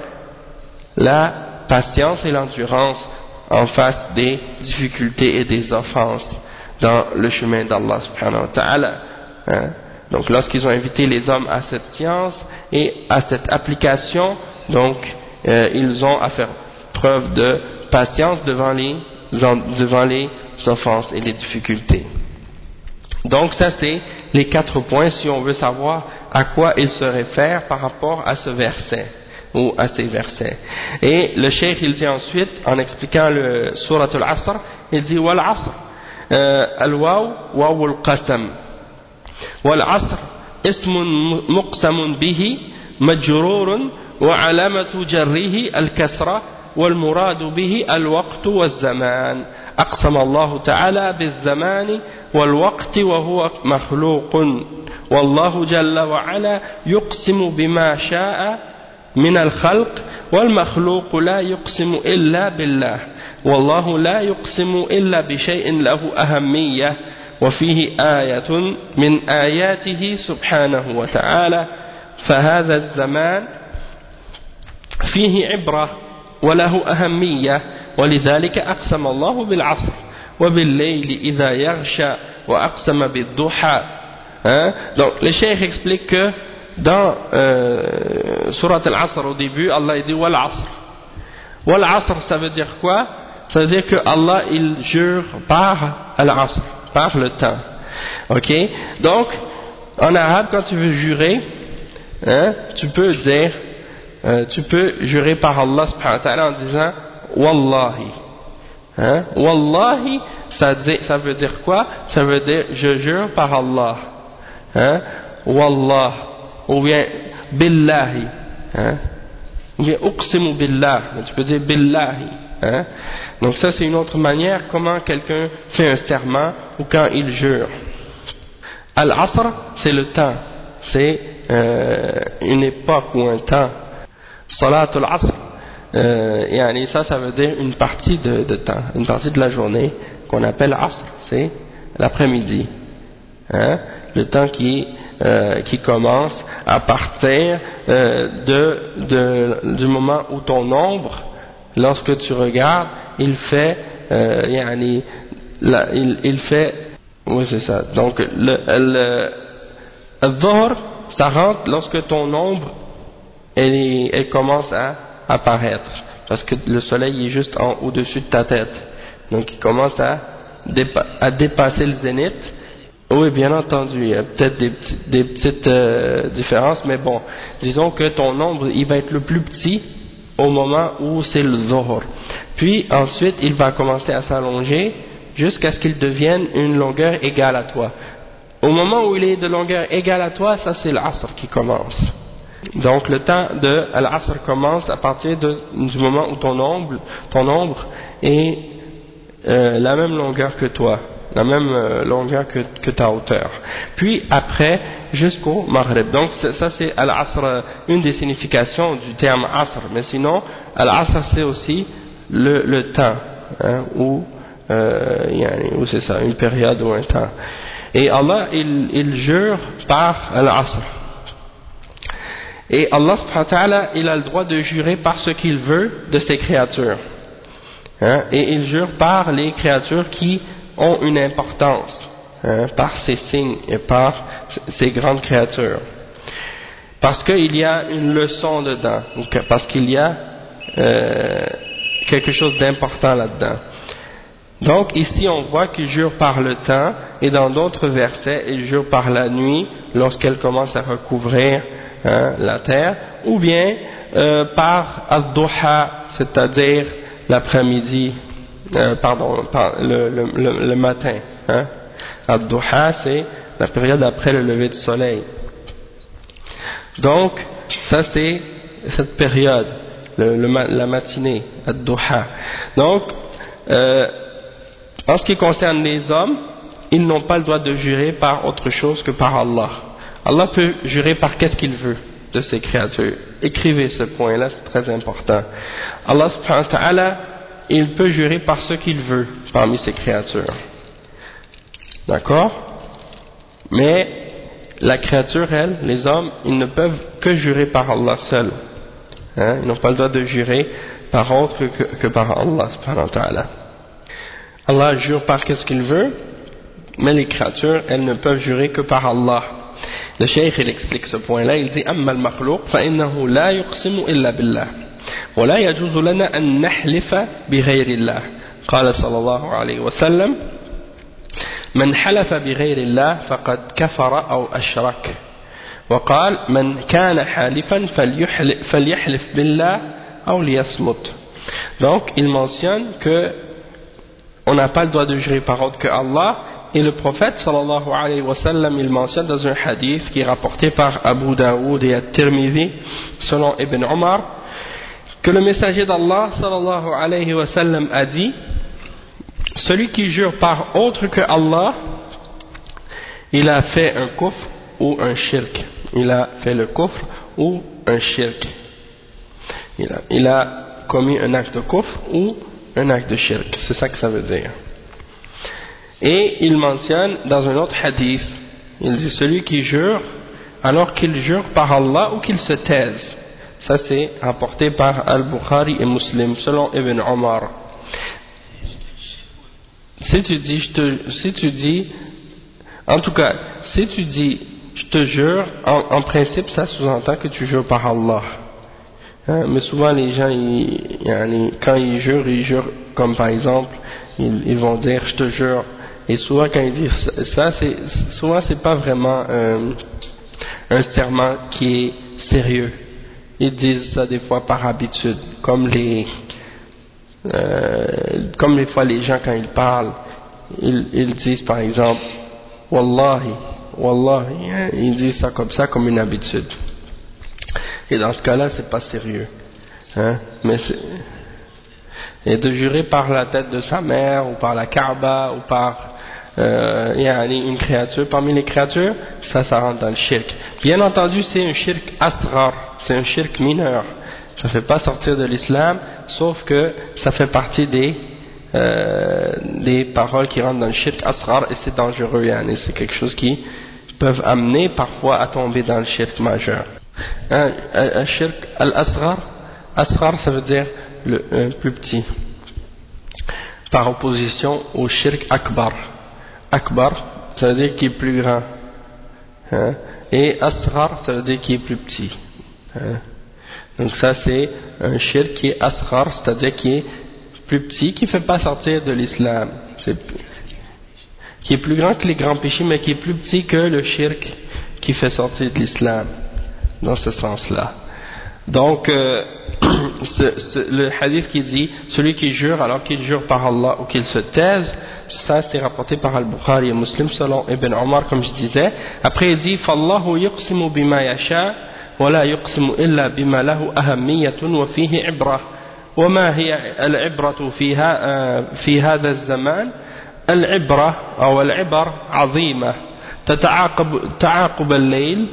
la patience et l'endurance en face des difficultés et des offenses dans le chemin d'Allah subhanahu wa ta'ala. Hein. Donc lorsqu'ils ont invité les hommes à cette science et à cette application, donc euh, ils ont à faire preuve de patience devant les, devant les offenses et les difficultés. Donc ça c'est les quatre points si on veut savoir à quoi il se réfère par rapport à ce verset ou à ces versets. Et le cheikh il dit ensuite, en expliquant le surat al-Asr, il dit wal asr al-waw waw al-qasam wal asr ismun muqsamun bihi majrurun wa alamatu jarrihi al-kasra والمراد به الوقت والزمان. أقسم الله تعالى بالزمان والوقت وهو مخلوق، والله جل وعلا يقسم بما شاء من الخلق، والمخلوق لا يقسم إلا بالله، والله لا يقسم إلا بشيء له أهمية، وفيه آية من آياته سبحانه وتعالى، فهذا الزمان فيه عبرة وله أهمية، ولذلك أقسم الله بالعصر وبالليل إذا يغشى وأقسم بالضحى. Hein? Donc le cheikh explique que dans euh, Surat al-Asr au début, Allah dit wal asr. Wal asr ça veut dire quoi? Ça veut dire que Allah il jure par al-asr, par le temps. Ok? Donc en arabe quand tu veux jurer, hein, tu peux dire Euh, tu peux jurer par Allah subhanahu wa ta'ala en disant Wallahi. Hein? Wallahi, ça, dit, ça veut dire quoi? Ça veut dire je jure par Allah. Hein? Wallah. Ou bien Billahi. Hein? Ou bien Uqsimu Billah. Tu peux dire Billahi. Hein? Donc ça c'est une autre manière comment quelqu'un fait un serment ou quand il jure. Al-Asr, c'est le temps. C'est euh, une époque ou un temps. Salatul Asr, euh, et ça, ça veut dire une partie de, de temps, une partie de la journée qu'on appelle Asr, c'est l'après-midi. Hein? Le temps qui, euh, qui commence à partir euh, de, de, du moment où ton ombre, lorsque tu regardes, il fait, euh, yani, la, il, il fait, oui c'est ça. Donc le, le, le Dhuhr, ça rentre lorsque ton ombre elle, est, elle commence à apparaître, parce que le soleil est juste en au-dessus de ta tête, donc il commence à, dépa à dépasser le zénith. Oui, bien entendu, il y a peut-être des, des petites euh, différences, mais bon, disons que ton nombre, il va être le plus petit au moment où c'est le Zohor. Puis ensuite, il va commencer à s'allonger jusqu'à ce qu'il devienne une longueur égale à toi. Au moment où il est de longueur égale à toi, ça c'est l'Asr qui commence. Donc le temps de l'Asr commence à partir de, du moment où ton ombre, ton ombre est euh, la même longueur que toi, la même euh, longueur que, que ta hauteur. Puis après, jusqu'au Maghrib. Donc ça c'est Al-Asr, une des significations du terme Asr. Mais sinon, Al-Asr c'est aussi le, le temps, hein, ou, euh, ou c'est ça, une période ou un temps. Et Allah, il, il jure par Al-Asr. Et Allah subhanahu wa ta'ala, il a le droit de jurer par ce qu'il veut de ses créatures. Hein? Et il jure par les créatures qui ont une importance, hein, par ces signes et par ces grandes créatures. Parce qu'il y a une leçon dedans, parce qu'il y a euh, quelque chose d'important là-dedans. Donc ici on voit qu'il jure par le temps, et dans d'autres versets il jure par la nuit lorsqu'elle commence à recouvrir, hein, la terre, ou bien euh, par Ad-Duha, c'est-à-dire l'après-midi, euh, pardon, par le, le, le, le matin, hein. Ad-Duha c'est la période après le lever du soleil. Donc ça c'est cette période, le, le, la matinée, Ad-Duha. Donc euh, en ce qui concerne les hommes, ils n'ont pas le droit de jurer par autre chose que par Allah. Allah peut jurer par qu'est-ce qu'il veut de ses créatures. Écrivez ce point-là, c'est très important. Allah subhanahu wa ta'ala, il peut jurer par ce qu'il veut parmi ses créatures. D'accord? Mais la créature, elle, les hommes, ils ne peuvent que jurer par Allah seul. Hein? Ils n'ont pas le droit de jurer par autre que, que par Allah subhanahu wa ta'ala. Allah jure par qu'est-ce qu'il veut, mais les créatures, elles ne peuvent jurer que par Allah. Le cheikh, il explique ce point-là, il dit أما المخلوق فإنه لا يقسم إلا بالله ولا يجوز لنا أن نحلف بغير الله قال صلى الله عليه وسلم من حلف بغير الله فقد كفر أو أشرك وقال من كان حالفا فليحلف, فليحلف بالله أو ليصمت. Donc il mentionne que on n'a pas le droit de jurer par autre que Allah, et le prophète sallallahu alayhi wa sallam, il mentionne dans un hadith qui est rapporté par Abu Daoud et At-Tirmidhi selon Ibn Omar que le messager d'Allah sallallahu alayhi wa sallam a dit: celui qui jure par autre que Allah, il a fait un kufr ou un shirk. Il a fait le kufr ou un shirk. Il a, il a commis un acte de kufr ou un acte de shirk, c'est ça que ça veut dire. Et il mentionne dans un autre hadith, il dit celui qui jure alors qu'il jure par Allah ou qu'il se taise. Ça c'est rapporté par Al-Bukhari et Muslim selon Ibn Omar. Si tu dis, je te, si tu dis, en tout cas, si tu dis je te jure, en, en principe ça sous-entend que tu jures par Allah. Hein, mais souvent les gens, ils, ils, quand ils jurent, ils jurent comme par exemple, ils, ils vont dire je te jure. Et souvent quand ils disent ça, c'est, souvent c'est pas vraiment euh, un serment qui est sérieux. Ils disent ça des fois par habitude, comme les, euh, comme des fois les gens quand ils parlent, ils, ils disent par exemple Wallahi, Wallahi, hein, ils disent ça comme ça comme une habitude. Et dans ce cas-là, c'est pas sérieux. Hein? Mais c'est... Et de jurer par la tête de sa mère, ou par la Kaaba, ou par euh, une créature, parmi les créatures, ça, ça rentre dans le shirk. Bien entendu, c'est un shirk asghar, c'est un shirk mineur. Ça ne fait pas sortir de l'islam, sauf que ça fait partie des, euh, des paroles qui rentrent dans le shirk asghar, et c'est dangereux, yani, c'est quelque chose qui peut amener parfois à tomber dans le shirk majeur. Un, un, un shirk al-asghar, asghar ça veut dire le un plus petit, par opposition au shirk akbar. Akbar ça veut dire qui est plus grand, hein? Et asghar ça veut dire qui est plus petit, hein? Donc ça c'est un shirk qui est asghar, c'est-à-dire qui est plus petit, qui ne fait pas sortir de l'islam, c'est, qui est plus grand que les grands péchés, mais qui est plus petit que le shirk qui fait sortir de l'islam, dans ce sens-là. Donc, euh, ce, ce, le hadith qui dit, celui qui jure alors qu'il jure par Allah ou qu'il se taise, ça c'est rapporté par Al-Bukhari et Muslim selon Ibn Omar, comme je disais. Après il dit, فَاللَّهُ يُقْسِمُ بِمَا يَشَاءُ وَلَا يُقْسِمُ إِلَّا بِمَا لَهُ أَهَمِّيَّةٌ وَفِيهِ عِبْرَةٌ وما هي العبرة فيها في هذا الزمان العبرة أو العبر عظيمة تتعاقب تعاقب الليل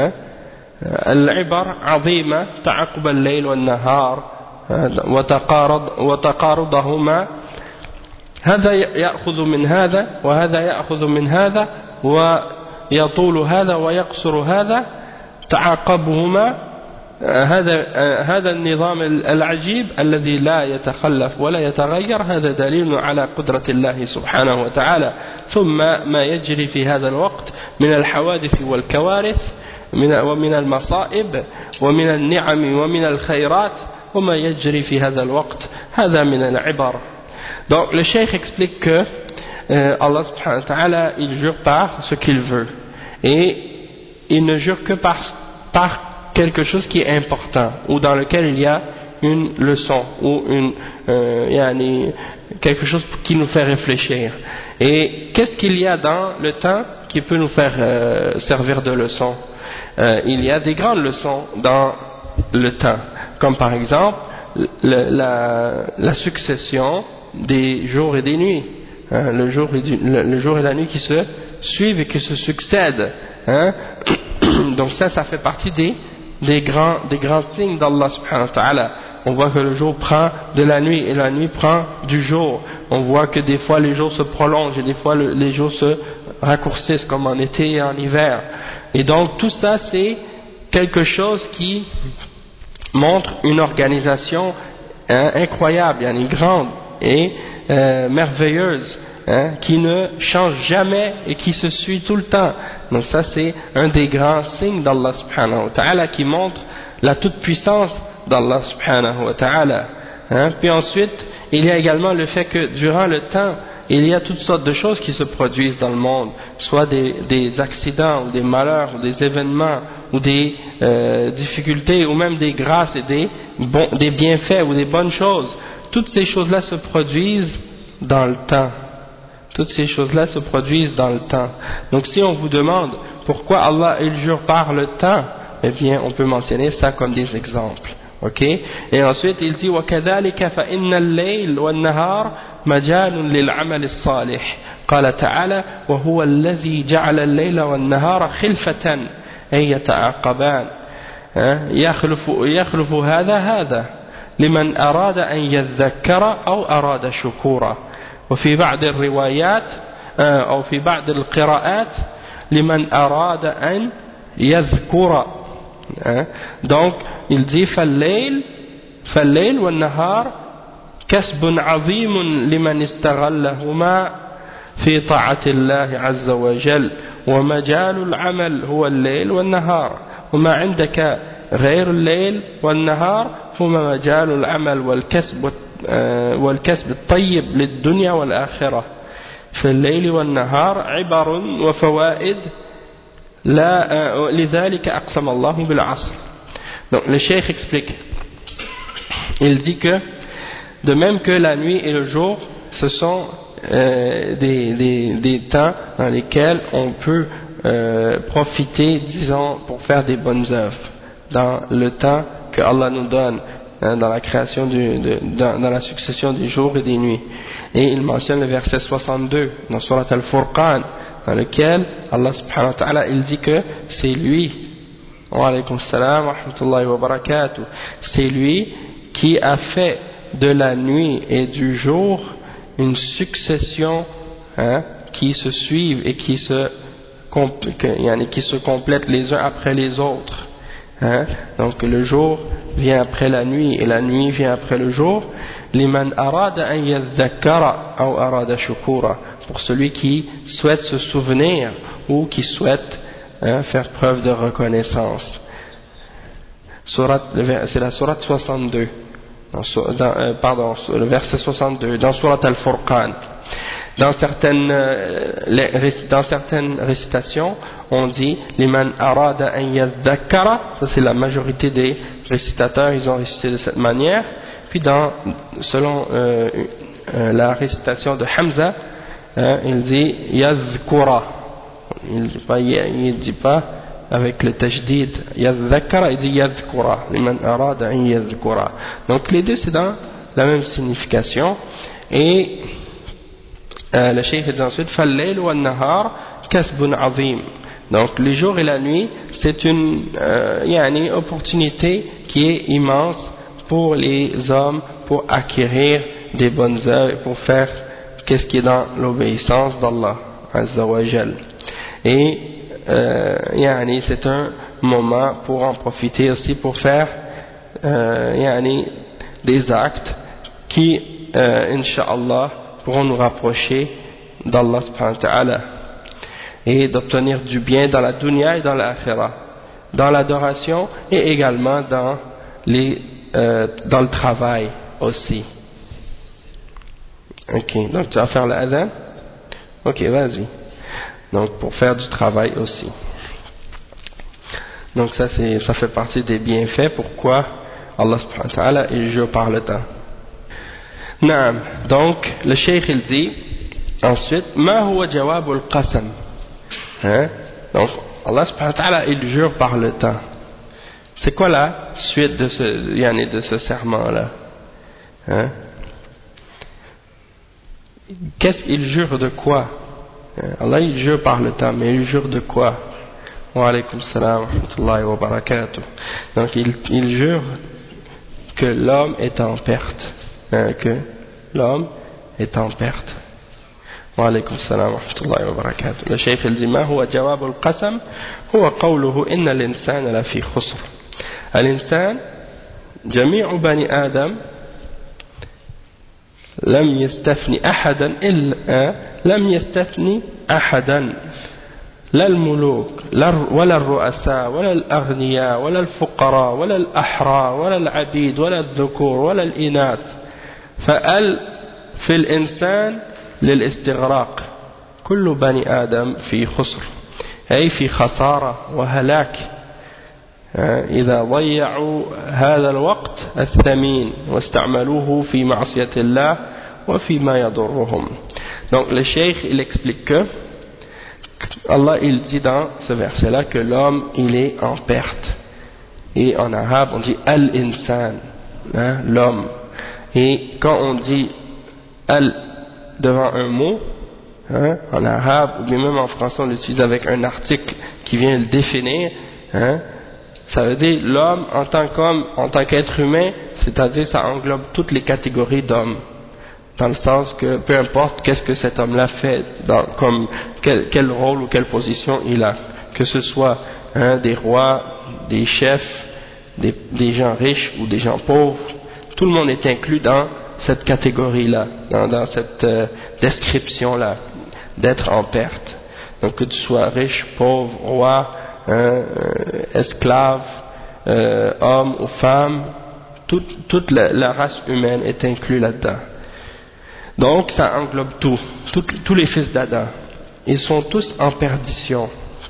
العبر عظيمة تعاقب الليل والنهار وتقارض وتقارضهما هذا يأخذ من هذا وهذا يأخذ من هذا ويطول هذا ويقصر هذا تعاقبهما هذا هذا النظام العجيب الذي لا يتخلف ولا يتغير هذا دليل على قدرة الله سبحانه وتعالى ثم ما يجري في هذا الوقت من الحوادث والكوارث ومن المصائب ومن النعم ومن الخيرات وما يجري في هذا الوقت هذا من العبر. Donc le cheikh explique que euh, Allah subhanahu wa ta'ala il jure par ce qu'il veut et il ne jure que par, par quelque chose qui est important ou dans lequel il y a une leçon ou une, euh, yani, quelque chose qui nous fait réfléchir. Et qu'est-ce qu'il y a dans le temps qui peut nous faire euh, servir de leçon? euh, Il y a des grandes leçons dans le temps, comme par exemple le, la, la succession des jours et des nuits, hein, le, jour et du, le, le jour et la nuit qui se suivent et qui se succèdent, hein. Donc ça, ça fait partie des Des grands, des grands signes d'Allah subhanahu wa ta'ala. On voit que le jour prend de la nuit et la nuit prend du jour. On voit que des fois les jours se prolongent et des fois le, les jours se raccourcissent comme en été et en hiver. Et donc tout ça c'est quelque chose qui montre une organisation hein, incroyable, une grande et euh, merveilleuse. Hein, qui ne change jamais et qui se suit tout le temps. Donc ça c'est un des grands signes d'Allah subhanahu wa ta'ala qui montre la toute-puissance d'Allah subhanahu wa ta'ala. Hein. Puis ensuite, il y a également le fait que durant le temps, il y a toutes sortes de choses qui se produisent dans le monde, soit des, des accidents ou des malheurs ou des événements ou des euh, difficultés ou même des grâces et des, bon, des bienfaits ou des bonnes choses. Toutes ces choses-là se produisent dans le temps. Toutes ces choses-là se produisent dans le temps. Donc si on vous demande pourquoi Allah il jure par le temps, eh bien on peut mentionner ça comme des exemples. Ok? Et ensuite il dit وَكَذَلِكَ فَإِنَّ اللَّيْلَ وَالنَّهَارَ مَجَالٌ لِلْعَمَلِ الصَّالِحِ قال تعالى وهو الذي جعل الليل والنهار خلفة أي يتعاقبان يخلف, يخلف هذا هذا لمن أراد أن يذكر أو أراد شكورا وفي بعض الروايات أو في بعض القراءات لمن أراد أن يذكر. Donc il dit فالليل فالليل والنهار كسب عظيم لمن استغلهما في طاعة الله عز وجل ومجال العمل هو الليل والنهار وما عندك غير الليل والنهار هما مجال العمل والكسب والكسب الطيب للدنيا والآخرة في الليل والنهار عبر وفوائد لا لذلك أقسم الله بالعصر. Donc le cheikh explique, il dit que de même que la nuit et le jour ce sont euh, des, des, des temps dans lesquels on peut euh, profiter, disons, pour faire des bonnes œuvres dans le temps que Allah nous donne dans la création du, de, dans, dans la succession des jours et des nuits. Et il mentionne le verset soixante-deux dans Surat Al-Furqan, dans lequel Allah subhanahu wa ta'ala il dit que c'est lui, wa alaykum salam wa rahmatullahi wa barakatuh, c'est lui qui a fait de la nuit et du jour une succession hein, qui se suivent et qui se, qui se complètent les uns après les autres. Hein? Donc le jour vient après la nuit et la nuit vient après le jour. Liman arada an yadhakkara ou arada shukura, pour celui qui souhaite se souvenir ou qui souhaite hein, faire preuve de reconnaissance. Sourate, c'est la sourate soixante-deux, dans, dans, euh, pardon, le verset soixante-deux, dans sourate Al-Furqan. Dans certaines, euh, dans certaines récitations, on dit liman arada an yadhakkara, ça c'est la majorité des récitateurs, ils ont récité de cette manière. Puis dans, selon euh, euh, la récitation de Hamza, hein, il dit yadhkura, il ne dit pas, il dit pas avec le tajdid yadhakkara, il dit yadhkura, liman arada an yadhkura. Donc les deux c'est dans la même signification. Et Euh, le cheikh dit ensuite فَاللَّيْلُ وَالنَّهَارُ كَسْبٌ عَظِيمٌ. Donc le jour et la nuit c'est une euh, yani, opportunité qui est immense pour les hommes pour acquérir des bonnes œuvres et pour faire qu'est-ce qui est dans l'obéissance d'Allah Azza wa Jal. Et euh, yani, c'est un moment pour en profiter aussi pour faire euh, yani, des actes qui euh, Inch'Allah pourront nous rapprocher d'Allah subhanahu wa ta'ala et d'obtenir du bien dans la dunya et dans l'akhirah, dans l'adoration et également dans, les, euh, dans le travail aussi. Ok, donc tu vas faire l'adhan? Ok, vas-y. Donc pour faire du travail aussi. Donc ça, c'est, ça fait partie des bienfaits pourquoi Allah subhanahu wa ta'ala il jure par le temps. Naam. Donc le cheikh il dit ensuite ma huwa jawab al-qasam, hein? Donc Allah subhanahu wa ta'ala il jure par le temps. C'est quoi la suite de ce yani de ce serment là, hein? Qu'est-ce qu'il jure de quoi? Allah il jure par le temps, mais il jure de quoi? Wa alaykum salam wa rahmatullahi wa barakatuh. Donc il, il jure que l'homme est en perte, hein, que l'homme est en perte. Wa alaykum salam wa rahmatullahi wa barakatuh. Le cheikh il dit ma huwa jawab al-qasam huwa qawluhu inna al-insana la fi khusr. Al-insan jami'u bani adam لم يستثني أحدا إلا لم يستثني أحدا لا الملوك ولا الرؤساء ولا الأغنياء ولا الفقراء ولا الأحرار ولا العبيد ولا الذكور ولا الإناث فأل في الإنسان للاستغراق كل بني آدم في خسر أي في خسارة وهلاك إذا ضيعوا هذا الوقت الثمين واستعملوه في معصية الله وفيما يضرهم. Donc le cheikh il explique que Allah il dit dans ce verset là que l'homme il est en perte, et en arabe on dit al-insan, hein, l'homme, et quand on dit al devant un mot, hein, en arabe ou bien même en français on l'utilise avec un article qui vient le définir, hein, ça veut dire l'homme en tant qu'homme, en tant qu'être humain, c'est-à-dire ça englobe toutes les catégories d'hommes, dans le sens que peu importe qu'est-ce que cet homme-là fait, dans, comme quel, quel rôle ou quelle position il a, que ce soit hein, des rois, des chefs, des, des gens riches ou des gens pauvres, tout le monde est inclus dans cette catégorie-là, dans, dans cette euh, description-là d'être en perte. Donc que tu sois riche, pauvre, roi, Hein, euh, esclaves, euh, hommes ou femmes, toute, toute la, la race humaine est inclue là-dedans. Donc ça englobe tout, tout, tous les fils d'Adam. Ils sont tous en perdition,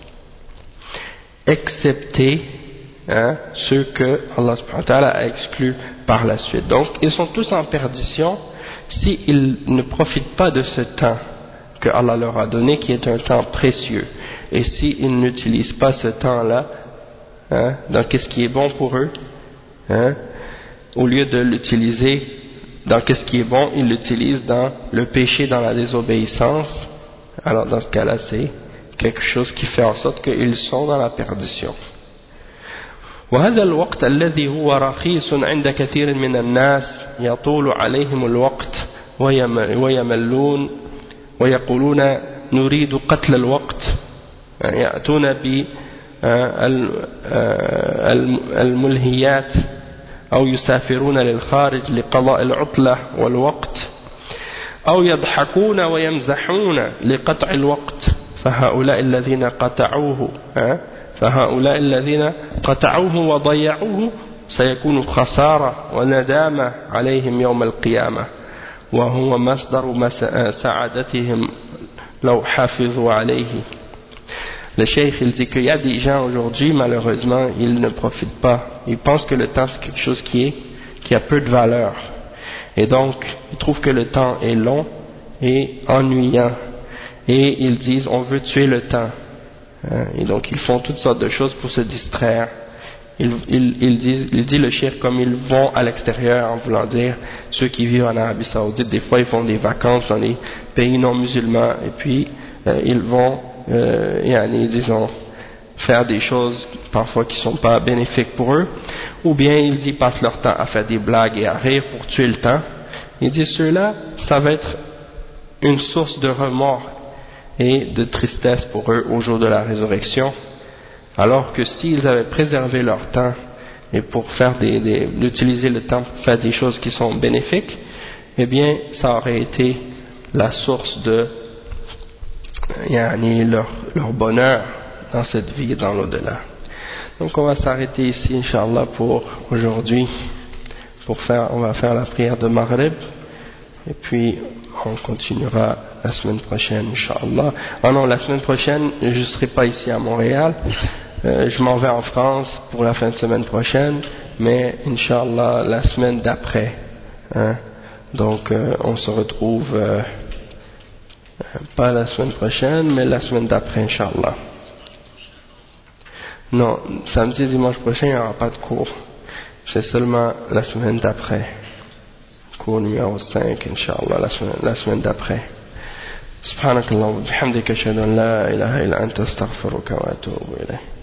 excepté hein, ceux que Allah subhanahu wa ta'ala a exclus par la suite. Donc ils sont tous en perdition s'ils ne profitent pas de ce temps que Allah leur a donné, qui est un temps précieux. Et s'ils n'utilisent pas ce temps-là, hein, dans qu'est-ce qui est bon pour eux, hein, au lieu de l'utiliser dans qu'est-ce qui est bon, ils l'utilisent dans le péché, dans la désobéissance, alors dans ce cas-là, c'est quelque chose qui fait en sorte qu'ils sont dans la perdition. وهذا الوقت الذي هو رخيص عند كثير من الناس يطول عليهم الوقت ويملون ويقولون نريد قتل الوقت, يأتون بالملهيات أو يسافرون للخارج لقضاء العطلة والوقت أو يضحكون ويمزحون لقطع الوقت فهؤلاء الذين قطعوه فهؤلاء الذين قطعوه وضيعوه سيكون خسارة وندامة عليهم يوم القيامة وهو مصدر سعادتهم لو حافظوا عليه. Le cheikh il dit qu'il y a des gens aujourd'hui, malheureusement, ils ne profitent pas. Ils pensent que le temps c'est quelque chose qui est, qui a peu de valeur. Et donc, ils trouvent que le temps est long et ennuyant. Et ils disent, on veut tuer le temps. Et donc, ils font toutes sortes de choses pour se distraire. Ils, ils, ils disent, il dit le cheikh comme ils vont à l'extérieur, en voulant dire, ceux qui vivent en Arabie Saoudite, des fois ils font des vacances dans les pays non musulmans, et puis euh, ils vont Euh, yani, disons, faire des choses parfois qui ne sont pas bénéfiques pour eux, ou bien ils y passent leur temps à faire des blagues et à rire pour tuer le temps. Ils disent ceux-là, ça va être une source de remords et de tristesse pour eux au jour de la résurrection, alors que s'ils avaient préservé leur temps et pour faire des, des, d'utiliser le temps pour faire des choses qui sont bénéfiques, eh bien ça aurait été la source de yani leur, leur bonheur dans cette vie et dans l'au-delà. Donc on va s'arrêter ici Inch'Allah pour aujourd'hui, pour faire, on va faire la prière de Maghrib et puis on continuera la semaine prochaine Inch'Allah. Ah non, la semaine prochaine je ne serai pas ici à Montréal, euh, je m'en vais en France pour la fin de semaine prochaine, mais Inch'Allah la semaine d'après, hein? Donc euh, on se retrouve euh, pas la semaine prochaine, mais la semaine d'après, Inch'Allah. Non, samedi et dimanche prochain, il n'y aura pas de cours. C'est seulement la semaine d'après. Cours numéro cinq, Inch'Allah, la semaine, la semaine d'après. Subhanakallah wa bihamdika ashhadu an la ilaha illa anta astaghfiruka wa atubu ilayk.